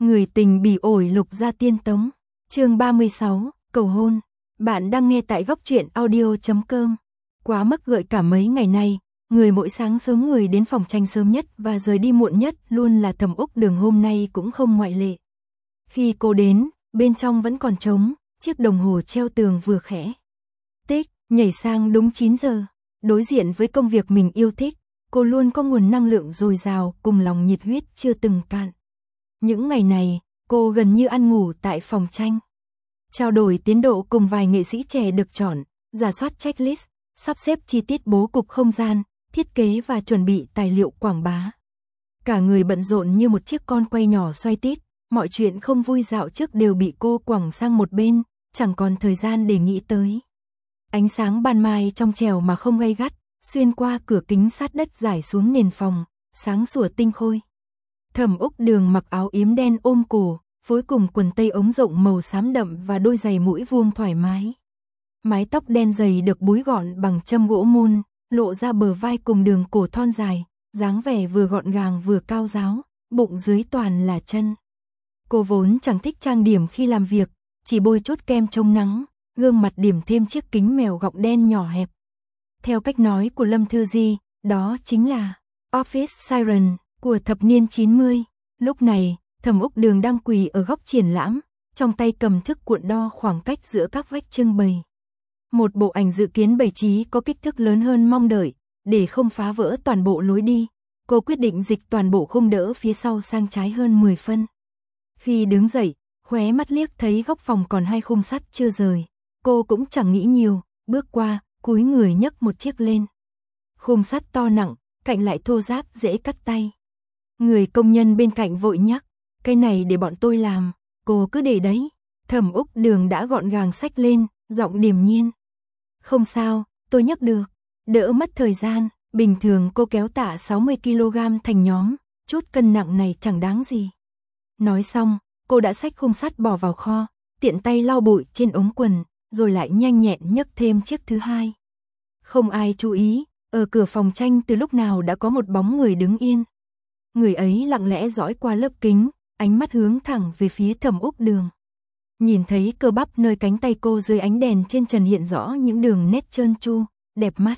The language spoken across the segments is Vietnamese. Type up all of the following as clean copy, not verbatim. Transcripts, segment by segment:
Người tình bỉ ổi Lục Gia Tiên Tống. Chương 36, cầu hôn. Bạn đang nghe tại góc truyện audio.com. Quá mức gợi cảm mấy ngày nay, người mỗi sáng sớm người đến phòng tranh sớm nhất và rời đi muộn nhất luôn là Thẩm Úc Đường, hôm nay cũng không ngoại lệ. Khi cô đến, bên trong vẫn còn trống, chiếc đồng hồ treo tường vừa khẽ tích, nhảy sang đúng 9 giờ. Đối diện với công việc mình yêu thích, cô luôn có nguồn năng lượng dồi dào cùng lòng nhiệt huyết chưa từng cạn. Những ngày này, cô gần như ăn ngủ tại phòng tranh. Trao đổi tiến độ cùng vài nghệ sĩ trẻ được chọn, rà soát checklist, sắp xếp chi tiết bố cục không gian, thiết kế và chuẩn bị tài liệu quảng bá. Cả người bận rộn như một chiếc con quay nhỏ xoay tít, mọi chuyện không vui dạo trước đều bị cô quẳng sang một bên, chẳng còn thời gian để nghĩ tới. Ánh sáng ban mai trong trẻo mà không gay gắt, xuyên qua cửa kính sát đất rải xuống nền phòng, sáng sủa tinh khôi. Thẩm Úc Đường mặc áo yếm đen ôm cổ, phối cùng quần tây ống rộng màu xám đậm và đôi giày mũi vuông thoải mái. Mái tóc đen dày được búi gọn bằng châm gỗ mun, lộ ra bờ vai cùng đường cổ thon dài, dáng vẻ vừa gọn gàng vừa cao ráo, bụng dưới toàn là chân. Cô vốn chẳng thích trang điểm khi làm việc, chỉ bôi chút kem chống nắng, gương mặt điểm thêm chiếc kính mèo gọng đen nhỏ hẹp. Theo cách nói của Lâm Thư Di, đó chính là Office Siren của thập niên 90. Lúc này, Thẩm Úc Đường đang quỳ ở góc triển lãm, trong tay cầm thước cuộn đo khoảng cách giữa các vách trưng bày. Một bộ ảnh dự kiến bày trí có kích thước lớn hơn mong đợi, để không phá vỡ toàn bộ lối đi. Cô quyết định dịch toàn bộ khung đỡ phía sau sang trái hơn 10 phân. Khi đứng dậy, khóe mắt liếc thấy góc phòng còn 2 khung sắt chưa rời. Cô cũng chẳng nghĩ nhiều, bước qua, cúi người nhấc một chiếc lên. Khung sắt to nặng, cạnh lại thô ráp dễ cắt tay. Người công nhân bên cạnh vội nhắc, cái này để bọn tôi làm, cô cứ để đấy. Thẩm Úc Đường đã gọn gàng xách lên, giọng điềm nhiên. Không sao, tôi nhấc được, đỡ mất thời gian, bình thường cô kéo tạ 60 kg thành nhóm, chút cân nặng này chẳng đáng gì. Nói xong, cô đã xách khung sắt bỏ vào kho, tiện tay lau bụi trên ống quần, rồi lại nhanh nhẹn nhấc thêm chiếc thứ hai. Không ai chú ý, ở cửa phòng tranh từ lúc nào đã có một bóng người đứng yên. Người ấy lặng lẽ dõi qua lớp kính, ánh mắt hướng thẳng về phía Thẩm Úc Đường. Nhìn thấy cơ bắp nơi cánh tay cô dưới ánh đèn trên trần hiện rõ những đường nét trơn tru, đẹp mắt.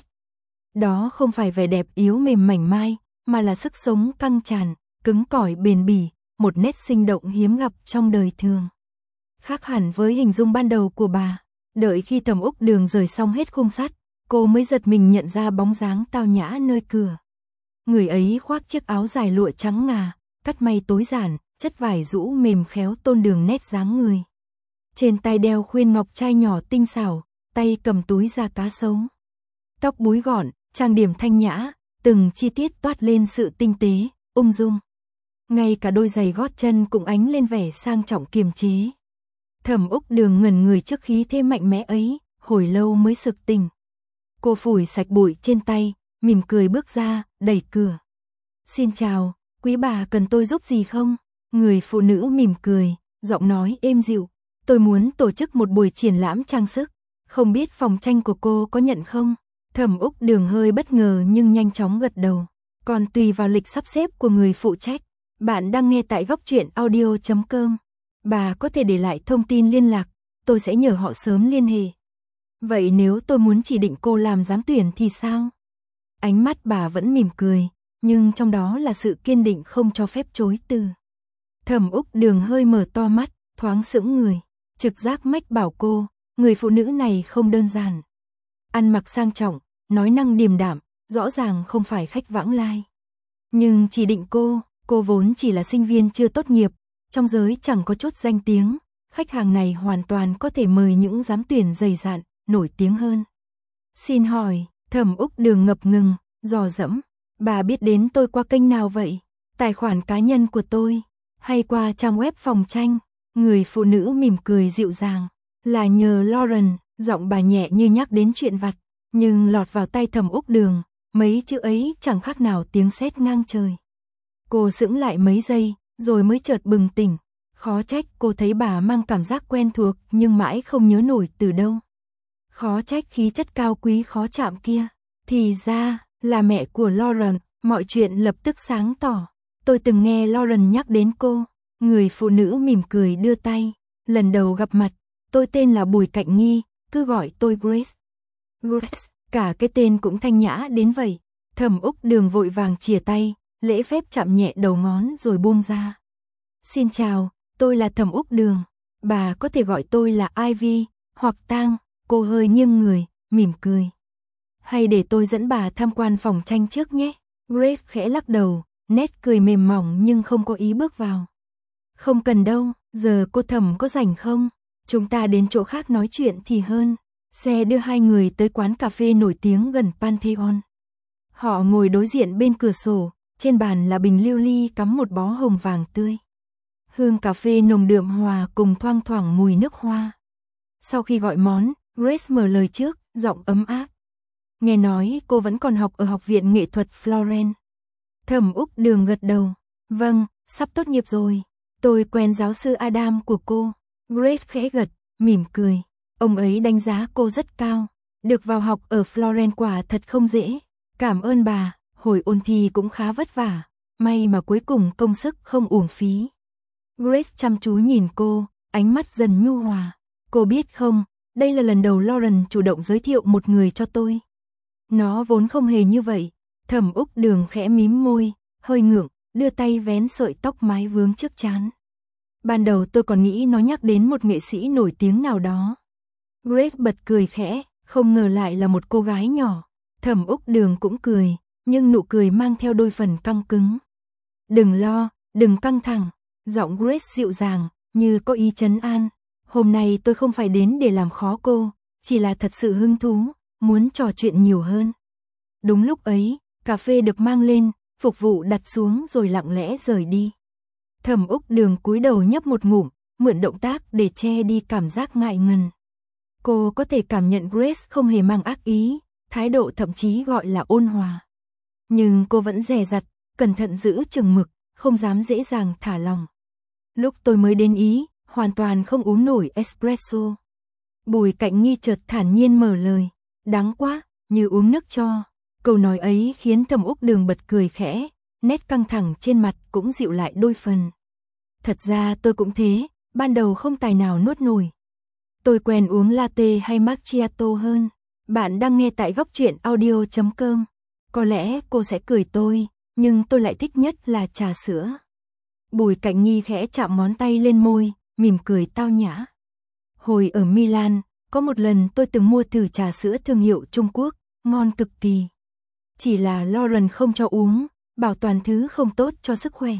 Đó không phải vẻ đẹp yếu mềm mảnh mai, mà là sức sống căng tràn, cứng cỏi bền bỉ, một nét sinh động hiếm gặp trong đời thường. Khác hẳn với hình dung ban đầu của bà. Đợi khi Thẩm Úc Đường rời xong hết khung sắt, cô mới giật mình nhận ra bóng dáng tao nhã nơi cửa. Người ấy khoác chiếc áo dài lụa trắng ngà, cắt may tối giản, chất vải rũ mềm khéo tôn đường nét dáng người. Trên tay đeo khuyên ngọc trai nhỏ tinh xảo, tay cầm túi da cá sấu. Tóc búi gọn, trang điểm thanh nhã, từng chi tiết toát lên sự tinh tế, ung dung. Ngay cả đôi giày gót chân cũng ánh lên vẻ sang trọng kiềm chế. Thẩm Úc Đường ngẩn người trước khí thế mạnh mẽ ấy, hồi lâu mới sực tỉnh. Cô phủi sạch bụi trên tay, mỉm cười bước ra, đẩy cửa. Xin chào, quý bà cần tôi giúp gì không? Người phụ nữ mỉm cười, giọng nói êm dịu. Tôi muốn tổ chức một buổi triển lãm trang sức, không biết phòng tranh của cô có nhận không? Thẩm Úc Đường hơi bất ngờ nhưng nhanh chóng gật đầu. Còn tùy vào lịch sắp xếp của người phụ trách. Bạn đang nghe tại góc truyện audio.com. Bà có thể để lại thông tin liên lạc, tôi sẽ nhờ họ sớm liên hệ. Vậy nếu tôi muốn chỉ định cô làm giám tuyển thì sao? Ánh mắt bà vẫn mỉm cười, nhưng trong đó là sự kiên định không cho phép chối từ. Thẩm Úc Đường hơi mở to mắt, thoáng sững người. Trực giác mách bảo cô, người phụ nữ này không đơn giản. Ăn mặc sang trọng, nói năng điềm đạm, rõ ràng không phải khách vãng lai. Nhưng chỉ định cô vốn chỉ là sinh viên chưa tốt nghiệp, trong giới chẳng có chút danh tiếng, khách hàng này hoàn toàn có thể mời những giám tuyển dày dạn, nổi tiếng hơn. Xin hỏi, Thẩm Úc Đường ngập ngừng, dò dẫm, bà biết đến tôi qua kênh nào vậy? Tài khoản cá nhân của tôi, hay qua trang web phòng tranh? Người phụ nữ mỉm cười dịu dàng, là nhờ Lauren, giọng bà nhẹ như nhắc đến chuyện vặt, nhưng lọt vào tai Thẩm Úc Đường, mấy chữ ấy chẳng khác nào tiếng sét ngang trời. Cô sững lại mấy giây, rồi mới chợt bừng tỉnh, khó trách cô thấy bà mang cảm giác quen thuộc nhưng mãi không nhớ nổi từ đâu. Khó trách khí chất cao quý khó chạm kia, thì ra là mẹ của Lauren, mọi chuyện lập tức sáng tỏ. Tôi từng nghe Lauren nhắc đến cô. Người phụ nữ mỉm cười đưa tay. Lần đầu gặp mặt, tôi tên là Bùi Cạnh Nghi, cứ gọi tôi Grace. Grace, cả cái tên cũng thanh nhã đến vậy. Thẩm Úc Đường vội vàng chìa tay, lễ phép chạm nhẹ đầu ngón rồi buông ra. Xin chào, tôi là Thẩm Úc Đường. Bà có thể gọi tôi là Ivy, hoặc Tang. Cô hơi nghiêng người, mỉm cười. Hay để tôi dẫn bà tham quan phòng tranh trước nhé. Grace khẽ lắc đầu, nét cười mềm mỏng nhưng không có ý bước vào. Không cần đâu, giờ cô Thẩm có rảnh không? Chúng ta đến chỗ khác nói chuyện thì hơn. Xe đưa hai người tới quán cà phê nổi tiếng gần Pantheon. Họ ngồi đối diện bên cửa sổ, trên bàn là bình lưu ly cắm một bó hồng vàng tươi. Hương cà phê nồng đượm hòa cùng thoang thoảng mùi nước hoa. Sau khi gọi món, Grace mở lời trước, giọng ấm áp. Nghe nói cô vẫn còn học ở Học viện Nghệ thuật Florence. Thẩm Úc Đường gật đầu. Vâng, sắp tốt nghiệp rồi. Tôi quen giáo sư Adam của cô. Grace khẽ gật, mỉm cười. Ông ấy đánh giá cô rất cao. Được vào học ở Florence quả thật không dễ. Cảm ơn bà, hồi ôn thi cũng khá vất vả. May mà cuối cùng công sức không uổng phí. Grace chăm chú nhìn cô, ánh mắt dần nhu hòa. Cô biết không, đây là lần đầu Lauren chủ động giới thiệu một người cho tôi. Nó vốn không hề như vậy. Thẩm Úc Đường khẽ mím môi, hơi ngượng, đưa tay vén sợi tóc mái vướng trước trán. Ban đầu tôi còn nghĩ nó nhắc đến một nghệ sĩ nổi tiếng nào đó. Grace bật cười khẽ, không ngờ lại là một cô gái nhỏ. Thẩm Úc Đường cũng cười, nhưng nụ cười mang theo đôi phần căng cứng. Đừng lo, đừng căng thẳng. Giọng Grace dịu dàng, như có ý trấn an. Hôm nay tôi không phải đến để làm khó cô, chỉ là thật sự hứng thú, muốn trò chuyện nhiều hơn. Đúng lúc ấy, cà phê được mang lên, phục vụ đặt xuống rồi lặng lẽ rời đi. Thẩm Úc Đường cúi đầu nhấp một ngụm, mượn động tác để che đi cảm giác ngại ngần. Cô có thể cảm nhận Grace không hề mang ác ý, thái độ thậm chí gọi là ôn hòa. Nhưng cô vẫn dè dặt, cẩn thận giữ chừng mực, không dám dễ dàng thả lòng. Lúc tôi mới đến Ý, hoàn toàn không uống nổi espresso. Bùi Cạnh Nghi chợt thản nhiên mở lời. Đáng quá, như uống nước cho. Câu nói ấy khiến Thẩm Úc Đường bật cười khẽ, nét căng thẳng trên mặt cũng dịu lại đôi phần. Thật ra tôi cũng thế, ban đầu không tài nào nuốt nổi. Tôi quen uống latte hay macchiato hơn. Bạn đang nghe tại góc truyện audio.com. Có lẽ cô sẽ cười tôi, nhưng tôi lại thích nhất là trà sữa. Bùi Cạnh Nghi khẽ chạm ngón tay lên môi, mỉm cười tao nhã. Hồi ở Milan, có một lần tôi từng mua thử trà sữa thương hiệu Trung Quốc, ngon cực kỳ. Chỉ là Lauren không cho uống, bảo toàn thứ không tốt cho sức khỏe.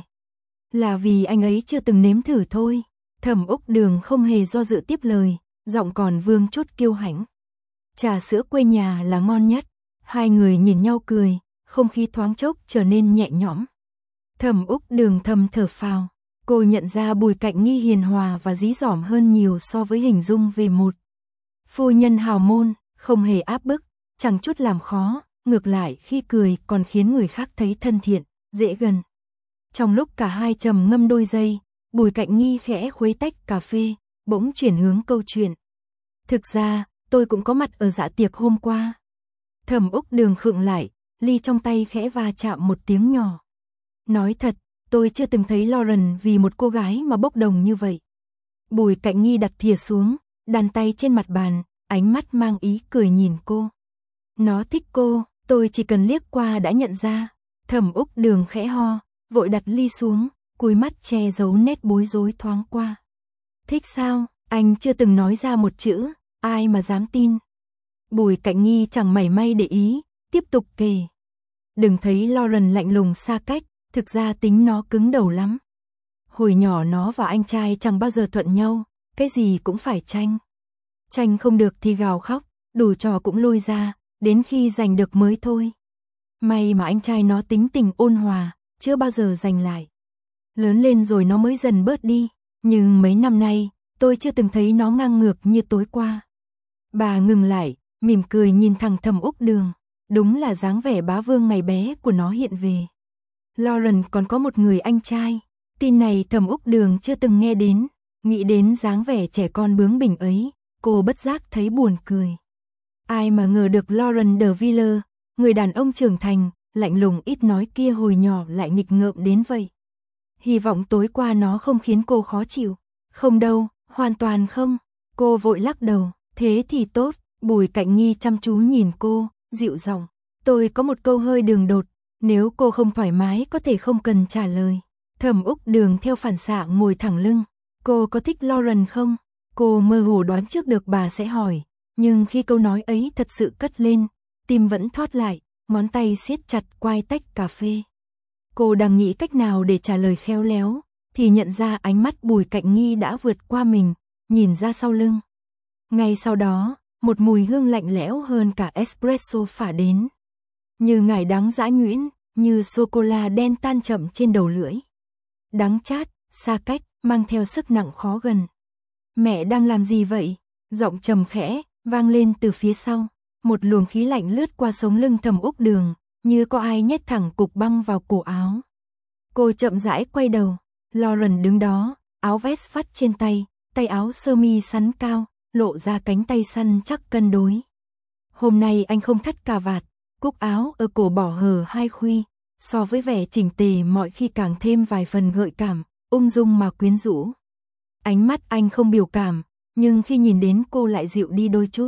Là vì anh ấy chưa từng nếm thử thôi. Thẩm Úc Đường không hề do dự tiếp lời, giọng còn vương chút kiêu hãnh. Trà sữa quê nhà là ngon nhất. Hai người nhìn nhau cười, không khí thoáng chốc trở nên nhẹ nhõm. Thẩm Úc Đường thầm thở phào. Cô nhận ra Bùi Cạnh Nghi hiền hòa và dí dỏm hơn nhiều so với hình dung về một phu nhân hào môn, không hề áp bức, chẳng chút làm khó, ngược lại khi cười còn khiến người khác thấy thân thiện, dễ gần. Trong lúc cả hai trầm ngâm đôi giây, Bùi Cạnh Nghi khẽ khuấy tách cà phê, bỗng chuyển hướng câu chuyện. Thực ra, tôi cũng có mặt ở dạ tiệc hôm qua. Thẩm Úc Đường khựng lại, ly trong tay khẽ va chạm một tiếng nhỏ. Nói thật, tôi chưa từng thấy Lauren vì một cô gái mà bốc đồng như vậy. Bùi Cạnh Nghi đặt thìa xuống, đàn tay trên mặt bàn, ánh mắt mang ý cười nhìn cô. Nó thích cô, tôi chỉ cần liếc qua đã nhận ra. Thẩm Úc Đường khẽ ho, vội đặt ly xuống, cúi mắt che giấu nét bối rối thoáng qua. Thích sao? Anh chưa từng nói ra một chữ, ai mà dám tin. Bùi Cạnh Nghi chẳng mảy may để ý, tiếp tục kể. Đừng thấy Lauren lạnh lùng xa cách, thực ra tính nó cứng đầu lắm. Hồi nhỏ nó và anh trai chẳng bao giờ thuận nhau, cái gì cũng phải tranh. Tranh không được thì gào khóc, đủ trò cũng lôi ra, đến khi giành được mới thôi. May mà anh trai nó tính tình ôn hòa, chưa bao giờ giành lại. Lớn lên rồi nó mới dần bớt đi, nhưng mấy năm nay, tôi chưa từng thấy nó ngang ngược như tối qua. Bà ngừng lại, mỉm cười nhìn thẳng Thẩm Úc Đường, đúng là dáng vẻ bá vương ngày bé của nó hiện về. Lauren còn có một người anh trai, tin này Thẩm Úc Đường chưa từng nghe đến, nghĩ đến dáng vẻ trẻ con bướng bỉnh ấy, cô bất giác thấy buồn cười. Ai mà ngờ được Lauren de Villers, người đàn ông trưởng thành, lạnh lùng ít nói kia hồi nhỏ lại nghịch ngợm đến vậy. Hy vọng tối qua nó không khiến cô khó chịu. Không đâu, hoàn toàn không. Cô vội lắc đầu, thế thì tốt. Bùi Cạnh Nghi chăm chú nhìn cô, dịu giọng. Tôi có một câu hơi đường đột, nếu cô không thoải mái có thể không cần trả lời. Thẩm Úc Đường theo phản xạ ngồi thẳng lưng. Cô có thích Lauren không? Cô mơ hồ đoán trước được bà sẽ hỏi, nhưng khi câu nói ấy thật sự cất lên, tim vẫn thoát lại, ngón tay siết chặt quai tách cà phê. Cô đang nghĩ cách nào để trả lời khéo léo, thì nhận ra ánh mắt Bùi Cạnh Nghi đã vượt qua mình, nhìn ra sau lưng. Ngay sau đó, một mùi hương lạnh lẽo hơn cả espresso phả đến. Như ngải đắng giã nhuyễn, như sô-cô-la đen tan chậm trên đầu lưỡi. Đắng chát, xa cách, mang theo sức nặng khó gần. Mẹ đang làm gì vậy? Giọng trầm khẽ, vang lên từ phía sau. Một luồng khí lạnh lướt qua sống lưng Thẩm Úc Đường, như có ai nhét thẳng cục băng vào cổ áo. Cô chậm rãi quay đầu, Lauren đứng đó, áo vest phắt trên tay, tay áo sơ mi sắn cao, lộ ra cánh tay săn chắc cân đối. Hôm nay anh không thắt cà vạt, cúc áo ở cổ bỏ hở hai khuy, so với vẻ chỉnh tề mọi khi càng thêm vài phần gợi cảm, ung dung mà quyến rũ. Ánh mắt anh không biểu cảm, nhưng khi nhìn đến cô lại dịu đi đôi chút.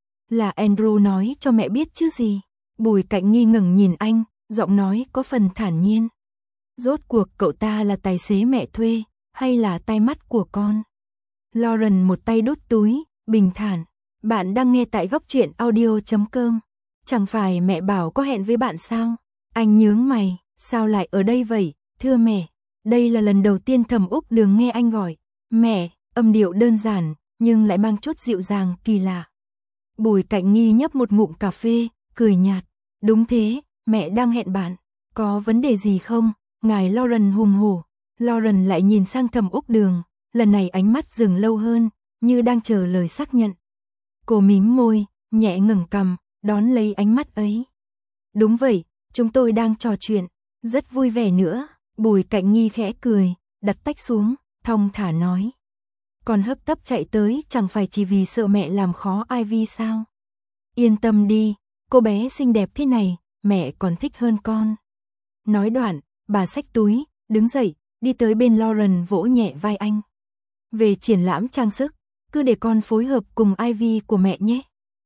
Là Andrew nói cho mẹ biết chứ gì? Bùi Cạnh Nghi ngẩng nhìn anh, giọng nói có phần thản nhiên. Rốt cuộc cậu ta là tài xế mẹ thuê, hay là tai mắt của con? Lauren một tay đút túi, bình thản. Bạn đang nghe tại góc truyện audio.com. Chẳng phải mẹ bảo có hẹn với bạn sao? Anh nhướng mày, sao lại ở đây vậy? Thưa mẹ, đây là lần đầu tiên Thẩm Úc Đường nghe anh gọi mẹ, âm điệu đơn giản, nhưng lại mang chút dịu dàng kỳ lạ. Bùi Cạnh Nghi nhấp một ngụm cà phê, cười nhạt. Đúng thế, mẹ đang hẹn bạn. Có vấn đề gì không? Ngài Lauren hùng hổ. Lauren lại nhìn sang Thẩm Úc Đường, lần này ánh mắt dừng lâu hơn, như đang chờ lời xác nhận. Cô mím môi, nhẹ ngẩng cằm, đón lấy ánh mắt ấy. Đúng vậy, chúng tôi đang trò chuyện, rất vui vẻ nữa. Bùi Cạnh Nghi khẽ cười, đặt tách xuống, thong thả nói. Con hấp tấp chạy tới chẳng phải chỉ vì sợ mẹ làm khó Ivy sao? Yên tâm đi, cô bé xinh đẹp thế này, mẹ còn thích hơn con. Nói đoạn, bà xách túi, đứng dậy, đi tới bên Lauren vỗ nhẹ vai anh. Về triển lãm trang sức, cứ để con phối hợp cùng Ivy của mẹ nhé.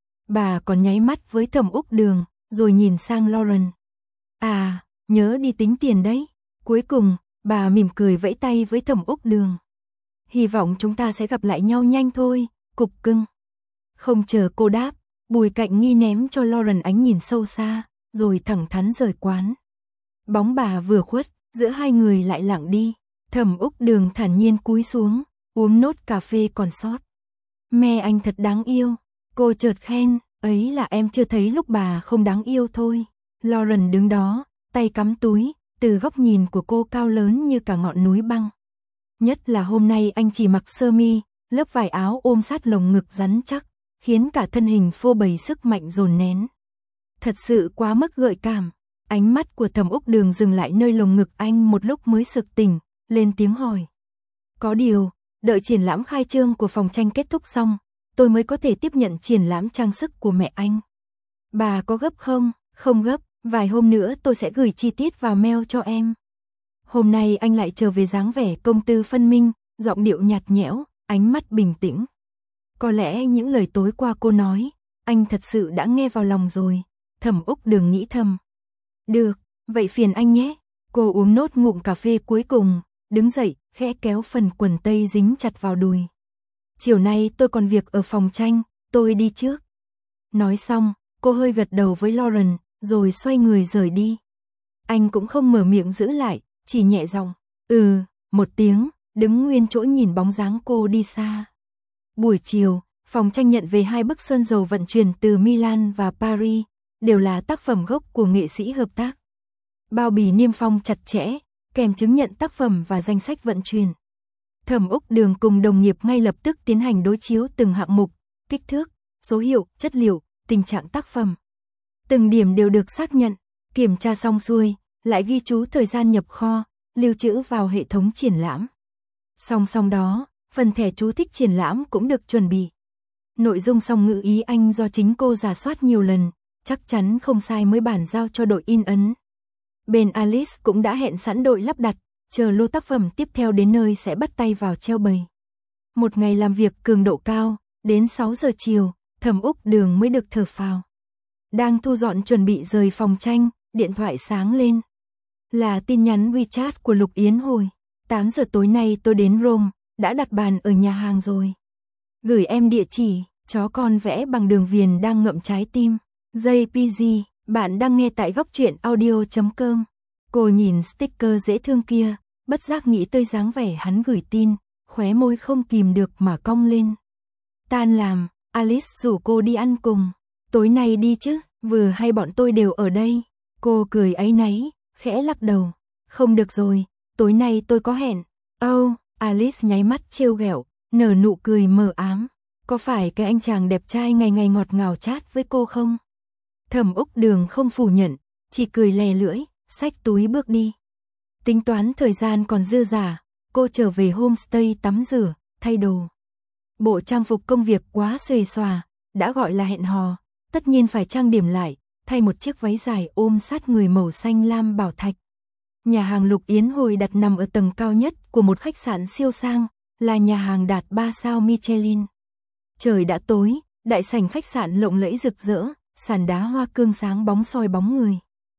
Bà còn nháy mắt với Thẩm Úc Đường, rồi nhìn sang Lauren. À, nhớ đi tính tiền đấy. Cuối cùng, bà mỉm cười vẫy tay với Thẩm Úc Đường. Hy vọng chúng ta sẽ gặp lại nhau nhanh thôi, cục cưng. Không chờ cô đáp, Bùi Cạnh Nghi ném cho Lauren ánh nhìn sâu xa, rồi thẳng thắn rời quán. Bóng bà vừa khuất, giữa hai người lại lặng đi. Thẩm Úc Đường thản nhiên cúi xuống, uống nốt cà phê còn sót. Mẹ anh thật đáng yêu. Cô chợt khen, ấy là em chưa thấy lúc bà không đáng yêu thôi. Lauren đứng đó, tay cắm túi, từ góc nhìn của cô cao lớn như cả ngọn núi băng. Nhất là hôm nay anh chỉ mặc sơ mi, lớp vải áo ôm sát lồng ngực rắn chắc, khiến cả thân hình phô bày sức mạnh dồn nén. Thật sự quá mức gợi cảm. Ánh mắt của Thẩm Úc Đường dừng lại nơi lồng ngực anh một lúc mới sực tỉnh, lên tiếng hỏi. Có điều, đợi triển lãm khai trương của phòng tranh kết thúc xong, tôi mới có thể tiếp nhận triển lãm trang sức của mẹ anh. Bà có gấp không? Không gấp, vài hôm nữa tôi sẽ gửi chi tiết vào mail cho em. Hôm nay anh lại trở về dáng vẻ công tư phân minh, giọng điệu nhạt nhẽo, ánh mắt bình tĩnh. Có lẽ những lời tối qua cô nói, anh thật sự đã nghe vào lòng rồi. Thẩm Úc Đường nghĩ thầm. Được, vậy phiền anh nhé. Cô uống nốt ngụm cà phê cuối cùng, đứng dậy, khẽ kéo phần quần tây dính chặt vào đùi. Chiều nay tôi còn việc ở phòng tranh, tôi đi trước. Nói xong, cô hơi gật đầu với Lauren, rồi xoay người rời đi. Anh cũng không mở miệng giữ lại, chỉ nhẹ giọng, một tiếng, đứng nguyên chỗ nhìn bóng dáng cô đi xa. Buổi chiều, phòng tranh nhận về 2 bức sơn dầu vận chuyển từ Milan và Paris, đều là tác phẩm gốc của nghệ sĩ hợp tác. Bao bì niêm phong chặt chẽ, kèm chứng nhận tác phẩm và danh sách vận chuyển. Thẩm Úc Đường cùng đồng nghiệp ngay lập tức tiến hành đối chiếu từng hạng mục, kích thước, số hiệu, chất liệu, tình trạng tác phẩm. Từng điểm đều được xác nhận, kiểm tra xong xuôi, lại ghi chú thời gian nhập kho, lưu trữ vào hệ thống triển lãm. Song song đó, phần thẻ chú thích triển lãm cũng được chuẩn bị. Nội dung song ngữ ý Anh do chính cô rà soát nhiều lần, chắc chắn không sai mới bản giao cho đội in ấn. Bên Alice cũng đã hẹn sẵn đội lắp đặt, chờ lô tác phẩm tiếp theo đến nơi sẽ bắt tay vào treo bày. Một ngày làm việc cường độ cao, đến 6 giờ chiều, Thẩm Úc Đường mới được thở phào. Đang thu dọn chuẩn bị rời phòng tranh, điện thoại sáng lên. Là tin nhắn WeChat của Lục Yến Hồi. 8 giờ tối nay tôi đến Rome, đã đặt bàn ở nhà hàng rồi. Gửi em địa chỉ, chó con vẽ bằng đường viền đang ngậm trái tim. JPG, bạn đang nghe tại góc truyện audio.com. Cô nhìn sticker dễ thương kia, bất giác nghĩ tới dáng vẻ hắn gửi tin, khóe môi không kìm được mà cong lên. Tan làm, Alice rủ cô đi ăn cùng. Tối nay đi chứ, vừa hay bọn tôi đều ở đây. Cô cười áy náy, khẽ lắc đầu. Không được rồi, tối nay tôi có hẹn. Alice nháy mắt trêu ghẹo, nở nụ cười mờ ám. Có phải cái anh chàng đẹp trai ngày ngày ngọt ngào chat với cô không? Thẩm Úc Đường không phủ nhận, chỉ cười lè lưỡi, xách túi bước đi. Tính toán thời gian còn dư dả, cô trở về homestay tắm rửa, thay đồ. Bộ trang phục công việc quá xuề xòa, đã gọi là hẹn hò, tất nhiên phải trang điểm lại, thay một chiếc váy dài ôm sát người màu xanh lam bảo thạch. Nhà hàng Lục Yến Hồi đặt nằm ở tầng cao nhất của một khách sạn siêu sang, là nhà hàng đạt 3 sao Michelin. Trời đã tối, đại sảnh khách sạn lộng lẫy rực rỡ, sàn đá hoa cương sáng bóng soi bóng người.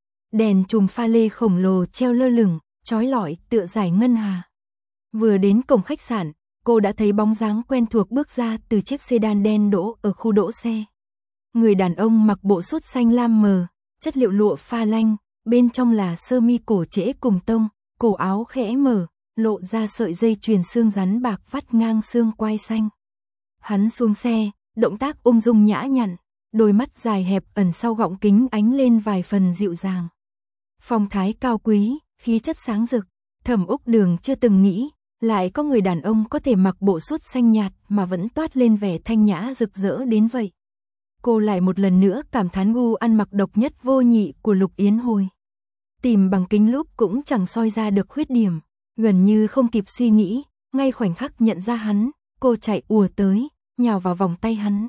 Đèn chùm pha lê khổng lồ treo lơ lửng, chói lọi tựa dải ngân hà. Vừa đến cổng khách sạn, cô đã thấy bóng dáng quen thuộc bước ra từ chiếc sedan đen đỗ ở khu đỗ xe. Người đàn ông mặc bộ sút xanh lam mờ, chất liệu lụa pha lanh, bên trong là sơ mi cổ trễ cùng tông, cổ áo khẽ mở, lộ ra sợi dây chuyền xương rắn bạc vắt ngang xương quai xanh. Hắn xuống xe, động tác ung dung nhã nhặn, đôi mắt dài hẹp ẩn sau gọng kính ánh lên vài phần dịu dàng. Phong thái cao quý, khí chất sáng rực, Thẩm Úc Đường chưa từng nghĩ, lại có người đàn ông có thể mặc bộ sút xanh nhạt mà vẫn toát lên vẻ thanh nhã rực rỡ đến vậy. Cô lại một lần nữa cảm thán gu ăn mặc độc nhất vô nhị của Lục Yến Hồi. Tìm bằng kính lúp cũng chẳng soi ra được khuyết điểm, gần như không kịp suy nghĩ, ngay khoảnh khắc nhận ra hắn, cô chạy ùa tới, nhào vào vòng tay hắn.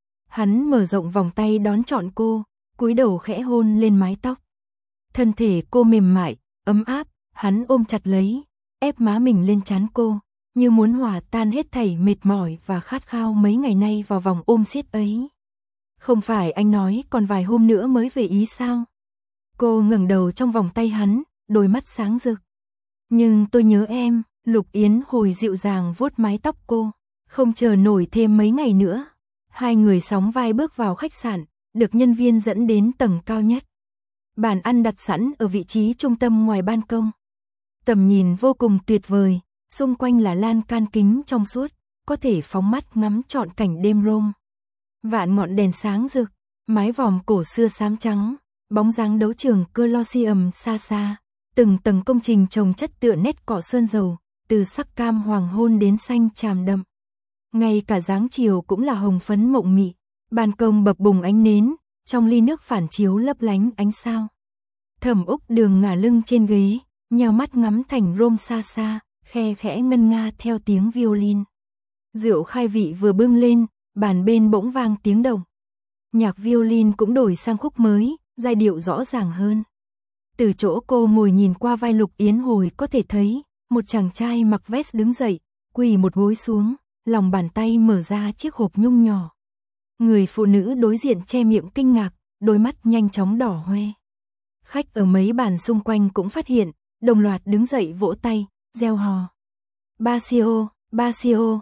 Hắn mở rộng vòng tay đón trọn cô, cúi đầu khẽ hôn lên mái tóc. Thân thể cô mềm mại, ấm áp, hắn ôm chặt lấy, ép má mình lên trán cô, như muốn hòa tan hết thảy mệt mỏi và khát khao mấy ngày nay vào vòng ôm siết ấy. Không phải anh nói còn vài hôm nữa mới về Ý sao? Cô ngẩng đầu trong vòng tay hắn, đôi mắt sáng rực. Nhưng tôi nhớ em, Lục Yến Hồi dịu dàng vuốt mái tóc cô, không chờ nổi thêm mấy ngày nữa. Hai người sóng vai bước vào khách sạn, được nhân viên dẫn đến tầng cao nhất. Bàn ăn đặt sẵn ở vị trí trung tâm ngoài ban công. Tầm nhìn vô cùng tuyệt vời, xung quanh là lan can kính trong suốt, có thể phóng mắt ngắm trọn cảnh đêm Rome. Vạn ngọn đèn sáng rực, mái vòm cổ xưa xám trắng, bóng dáng đấu trường Colosseum xa xa, từng tầng công trình trồng chất tựa nét cọ sơn dầu, từ sắc cam hoàng hôn đến xanh tràm đậm. Ngay cả dáng chiều cũng là hồng phấn mộng mị, ban công bập bùng ánh nến, trong ly nước phản chiếu lấp lánh ánh sao. Thẩm Úc Đường ngả lưng trên ghế, nhào mắt ngắm thành Rome xa xa, khe khẽ ngân nga theo tiếng violin. Rượu khai vị vừa bưng lên, bàn bên bỗng vang tiếng động. Nhạc violin cũng đổi sang khúc mới, giai điệu rõ ràng hơn. Từ chỗ cô ngồi nhìn qua vai Lục Yến Hồi có thể thấy, một chàng trai mặc vest đứng dậy, quỳ một gối xuống, lòng bàn tay mở ra chiếc hộp nhung nhỏ. Người phụ nữ đối diện che miệng kinh ngạc, đôi mắt nhanh chóng đỏ hoe. Khách ở mấy bàn xung quanh cũng phát hiện, đồng loạt đứng dậy vỗ tay, reo hò. Basio, Basio,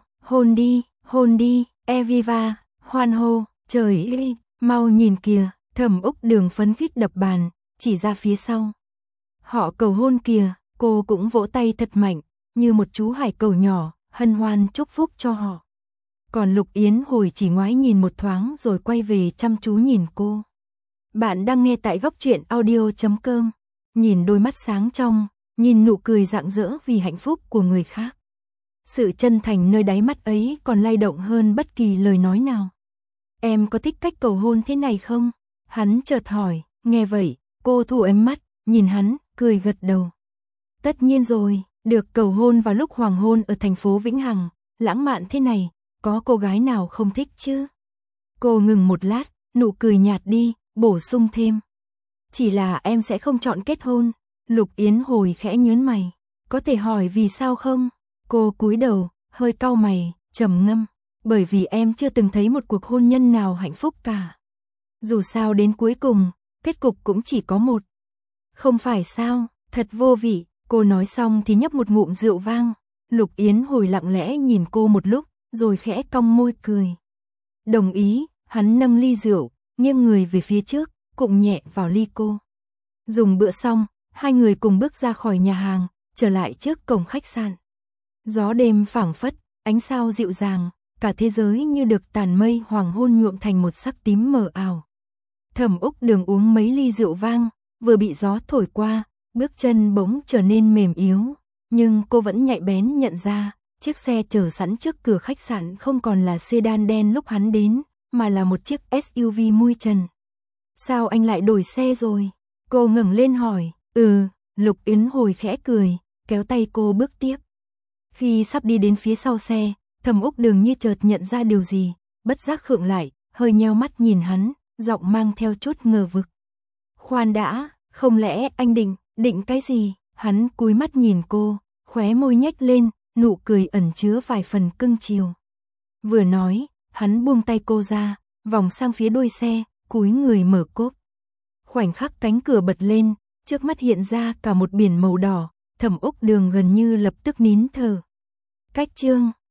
hôn đi, Eviva, hoan hô, trời ơi, mau nhìn kìa, Thẩm Úc Đường phấn khích đập bàn, chỉ ra phía sau. Họ cầu hôn kìa, cô cũng vỗ tay thật mạnh, như một chú hải cẩu nhỏ, hân hoan chúc phúc cho họ. Còn Lục Yến Hồi chỉ ngoái nhìn một thoáng rồi quay về chăm chú nhìn cô. Bạn đang nghe tại góc truyện audio.com, nhìn đôi mắt sáng trong, nhìn nụ cười rạng rỡ vì hạnh phúc của người khác. Sự chân thành nơi đáy mắt ấy còn lay động hơn bất kỳ lời nói nào. Em có thích cách cầu hôn thế này không? Hắn chợt hỏi, nghe vậy, cô thu ánh mắt, nhìn hắn, cười gật đầu. Tất nhiên rồi, được cầu hôn vào lúc hoàng hôn ở thành phố Vĩnh Hằng, lãng mạn thế này, có cô gái nào không thích chứ? Cô ngừng một lát, nụ cười nhạt đi, bổ sung thêm. Chỉ là em sẽ không chọn kết hôn. Lục Yến Hồi khẽ nhớn mày. có thể hỏi vì sao không? Cô cúi đầu, hơi cau mày, trầm ngâm. Bởi vì em chưa từng thấy một cuộc hôn nhân nào hạnh phúc cả. Dù sao đến cuối cùng, kết cục cũng chỉ có một. Không phải sao, thật vô vị. Cô nói xong thì nhấp một ngụm rượu vang. Lục Yến Hồi lặng lẽ nhìn cô một lúc, rồi khẽ cong môi cười. Đồng ý, hắn nâng ly rượu, nghiêng người về phía trước, cụng nhẹ vào ly cô. Dùng bữa xong, hai người cùng bước ra khỏi nhà hàng, trở lại trước cổng khách sạn. Gió đêm phảng phất, ánh sao dịu dàng, cả thế giới như được tàn mây hoàng hôn nhuộm thành một sắc tím mờ ảo. Thẩm Úc Đường uống mấy ly rượu vang, vừa bị gió thổi qua, bước chân bỗng trở nên mềm yếu, nhưng cô vẫn nhạy bén nhận ra, chiếc xe chờ sẵn trước cửa khách sạn không còn là sedan đen lúc hắn đến, mà là một chiếc SUV mui trần. Sao anh lại đổi xe rồi? Cô ngẩng lên hỏi. Lục Yến Hồi khẽ cười, kéo tay cô bước tiếp. Khi sắp đi đến phía sau xe, Thẩm Úc Đường như chợt nhận ra điều gì, bất giác khựng lại, hơi nheo mắt nhìn hắn, giọng mang theo chút ngờ vực. Khoan đã, không lẽ anh định cái gì? Hắn cúi mắt nhìn cô, khóe môi nhếch lên, nụ cười ẩn chứa vài phần cưng chiều. Vừa nói, hắn buông tay cô ra, vòng sang phía đuôi xe, cúi người mở cốp. Khoảnh khắc cánh cửa bật lên, trước mắt hiện ra cả một biển màu đỏ, Thẩm Úc Đường gần như lập tức nín thở. Cách chương